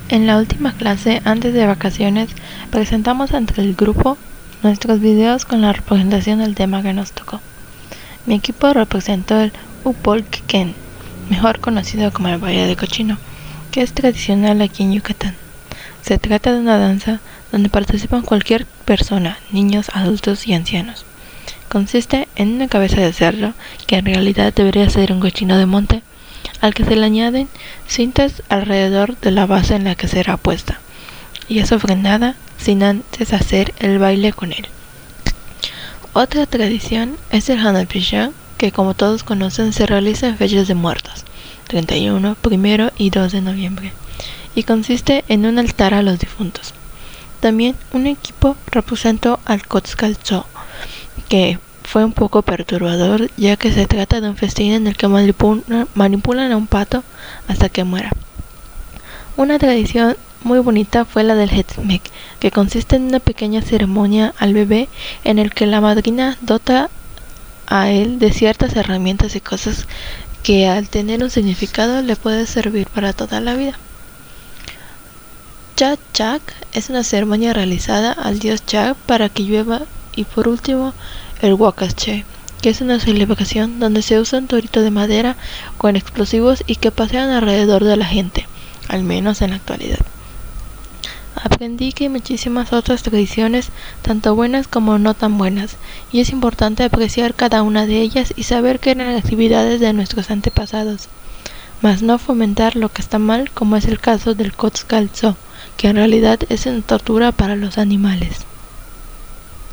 En la última clase, antes de vacaciones, presentamos ante el grupo nuestros videos con la representación del tema que nos tocó. Mi equipo representó el Upolquequén, mejor conocido como el baile de cochino, que es tradicional aquí en Yucatán. Se trata de una danza donde participan cualquier persona, niños, adultos y ancianos. Consiste en una cabeza de cerdo, que en realidad debería ser un cochino de monte, al que se le añaden cintas alrededor de la base en la que será puesta, y es ofrendada sin antes hacer el baile con él. Otra tradición es el Hanapisha, que como todos conocen se realiza en fechas de muertos, 31, 1 y 2 de noviembre, y consiste en un altar a los difuntos. También un equipo representó al Cotzcaltzó, que fue un poco perturbador, ya que se trata de un festín en el que manipulan a un pato hasta que muera. Una tradición muy bonita fue la del Hetzmek, que consiste en una pequeña ceremonia al bebé en el que la madrina dota a él de ciertas herramientas y cosas que al tener un significado le puede servir para toda la vida. Chak es una ceremonia realizada al dios Chak para que llueva, y por último el Huacasche, que es una celebración donde se usa un torito de madera con explosivos y que pasean alrededor de la gente, al menos en la actualidad. Aprendí que hay muchísimas otras tradiciones, tanto buenas como no tan buenas, y es importante apreciar cada una de ellas y saber que eran actividades de nuestros antepasados, mas no fomentar lo que está mal, como es el caso del Cotzcaltzó, que en realidad es una tortura para los animales.